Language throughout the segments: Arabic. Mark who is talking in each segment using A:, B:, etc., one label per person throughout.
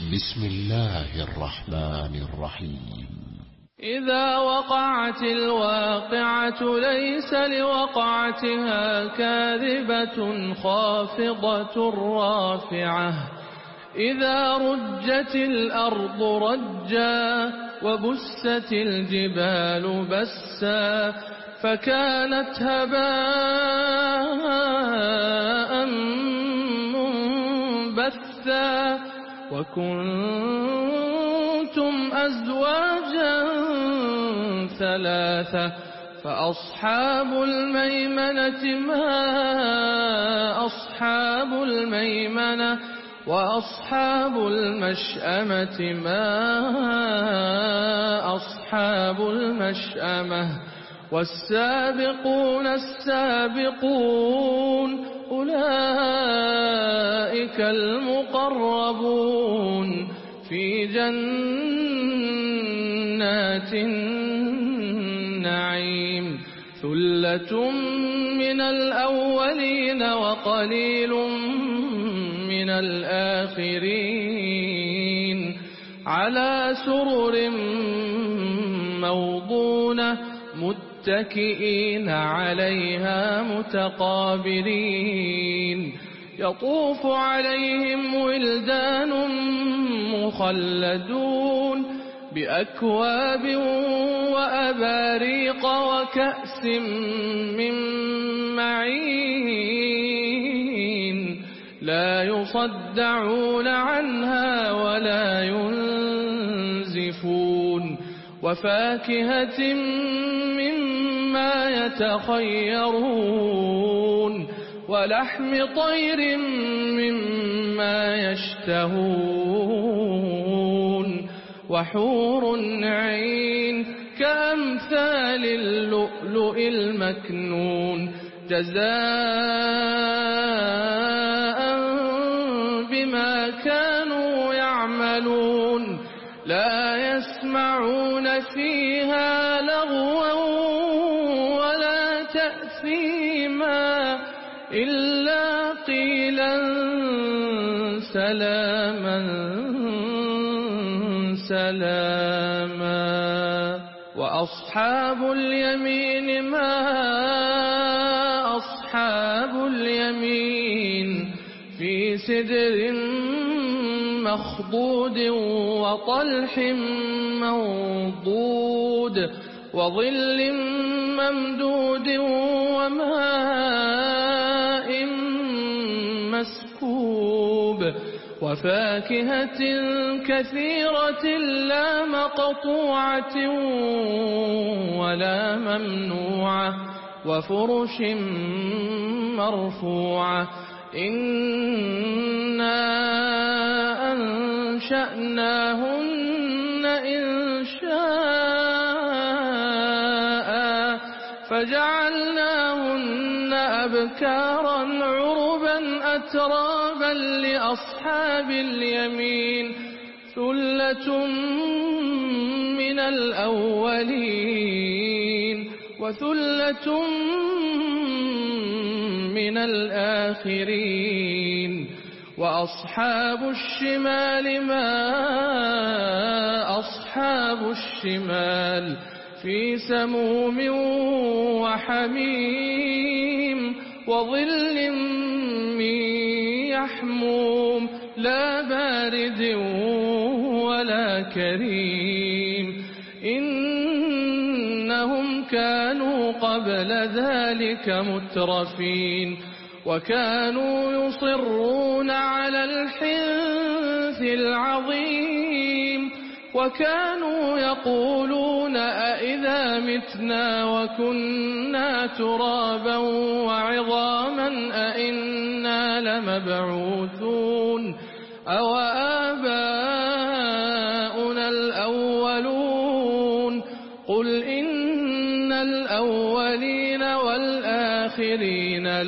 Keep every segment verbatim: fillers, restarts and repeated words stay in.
A: بسم الله الرحمن الرحيم.
B: إذا وقعت الواقعة ليس لوقعتها كاذبة خافضة رافعة إذا رجت الأرض رجا وبست الجبال بسا فكانت هباء منبثا وكنتم أزواجا ثلاثة فأصحاب الميمنة ما أصحاب الميمنة وأصحاب المشأمة ما أصحاب المشأمة والسابقون السابقون أولئك المقربون في جنات النعيم ثلة من الأولين وقليل من الآخرين على سرر موضونة متكئين عليها متقابلين يطوف عليهم ولدان مخلدون بأكواب وأباريق وكأس من معين لا يصدعون عنها ولا ينزفون وفاكهة مما يتخيرون ولحم طير مما يشتهون وحور عين كأمثال اللؤلؤ المكنون جزاء بما كانوا يعملون لا يسمعون فيها لغوا ولا تأثيما إلا قيلا سلاما سلاما وأصحاب اليمين ما أصحاب اليمين في سدر مخضود وطلح منضود وظل ممدود وماء مسكوب وفاكهة كثيرة لا مقطوعة ولا ممنوعة وفرش مرفوعة إنا أنشأناهن إنشاء فجعلناهن أبكارا عربا أترابا لأصحاب اليمين ثلة من الأولين وثلة من الآخرين وأصحاب الشمال ما أصحاب الشمال في سموم وحميم وظل من يحموم لا بارد ولا كريم إنهم كانوا قبل ذلك مترفين وكانوا يصرون على الحنث العظيم وكانوا يقولون أئذا متنا وكنا ترابا وعظاما أئنا لمبعوثون أو آباؤنا الأولون قل إن الأولين والآخرين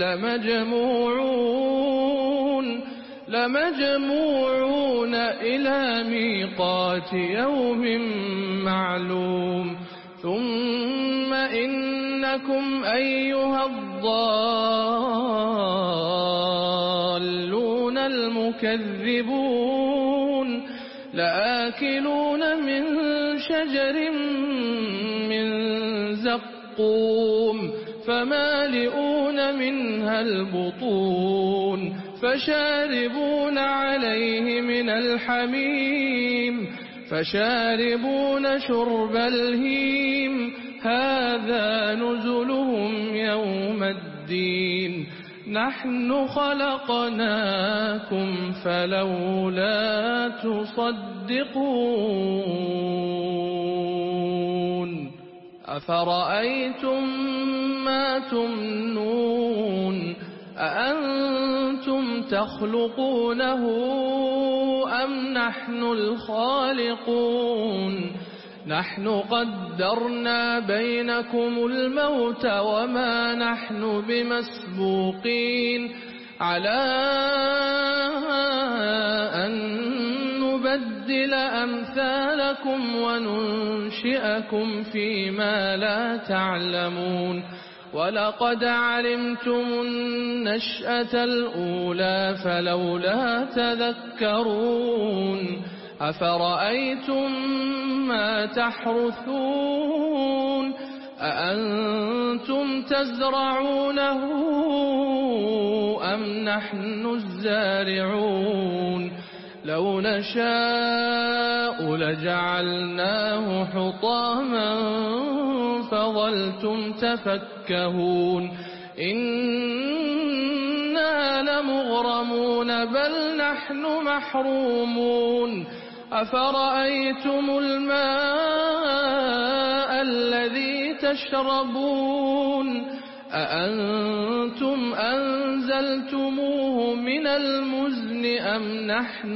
B: لمجموعون لمجموعون إلى ميقات يوم معلوم ثم إنكم أيها الضالون المكذبون لآكلون من شجر من زقوم فمالئون منها البطون فشاربون عليه من الحميم فشاربون شرب الهيم هذا نزلهم يوم الدين نحن خلقناكم فلولا تصدقون أفرأيتم ما تمنون أأنتم تخلقونه أم نحن الخالقون نحن قدرنا بينكم الموت وما نحن بمسبوقين على أن نبدل أمثالكم وننشئكم فيما لا تعلمون ولقد علمتم النشأة الأولى فلولا تذكرون أفرأيتم ما تحرثون أأنتم تزرعونه أم نحن الزارعون لو نشاء لجعلناه حطاما فظلتم تفكهون إنا لمغرمون بل نحن محرومون أفرأيتم الماء الذي تشربون أأنتم أنزلتموه من المزن أم نحن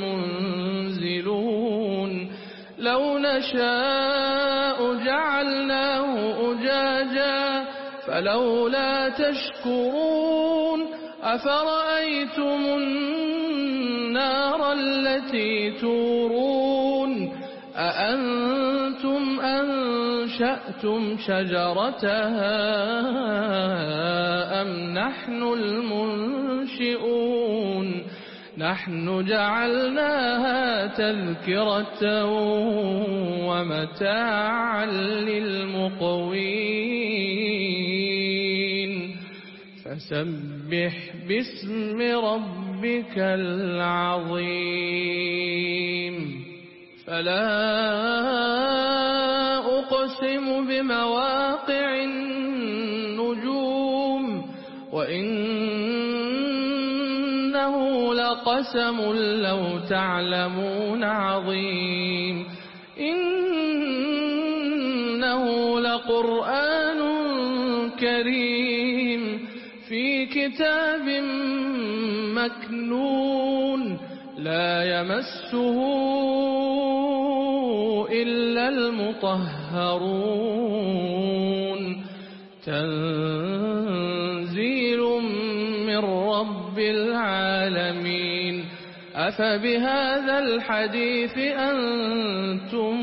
B: المنزلون لو نشاء جعلناه أجاجا فلولا تشكرون أفرأيتم النار التي تورون أأنتم أنشأتم شجرتها أم نحن المنشئون نحن جعلناها تذكرة ومتاعا للمقوين فسبح باسم ربك العظيم فلا أقسم بمواقع النجوم وإنه لقسم لو تعلمون عظيم إنه لقرآن كريم في كتاب مكنون لا يمسه إلا المطهرون تنزيل من رب العالمين أفبهذا الحديث أنتم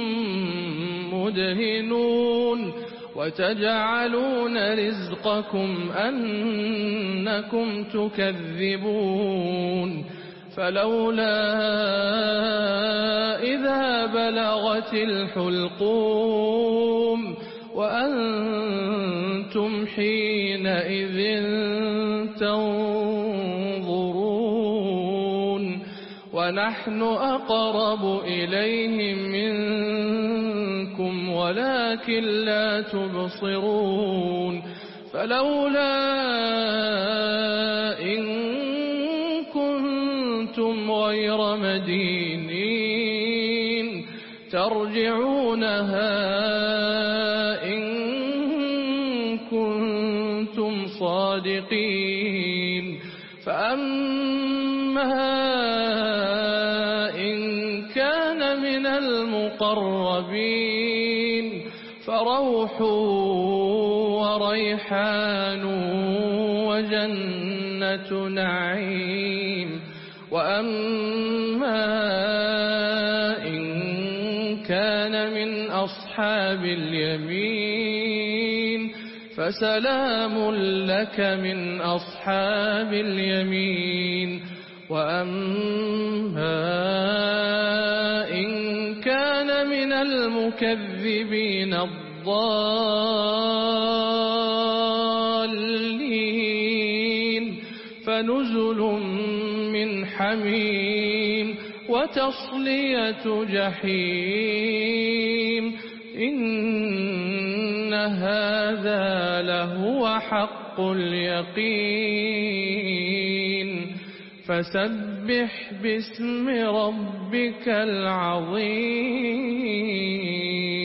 B: مدهنون وتجعلون رزقكم أنكم تكذبون فلولا إذا بلغت الحلقوم وأنتم حينئذ تنظرون ونحن أقرب إليه منكم ولكن لا تبصرون فلولا إن كنتم غير مدينين ترجعونها إن كنتم صادقين فأما إن كان من المقربين فروح وريحان وجنة نعيم وأما إن كان من أصحاب اليمين فسلام لك من أصحاب اليمين وأما لمن المكذبين الضالين فنزل من حميم وتصلية جحيم إن هذا لهو حق اليقين فسبح باسم ربك العظيم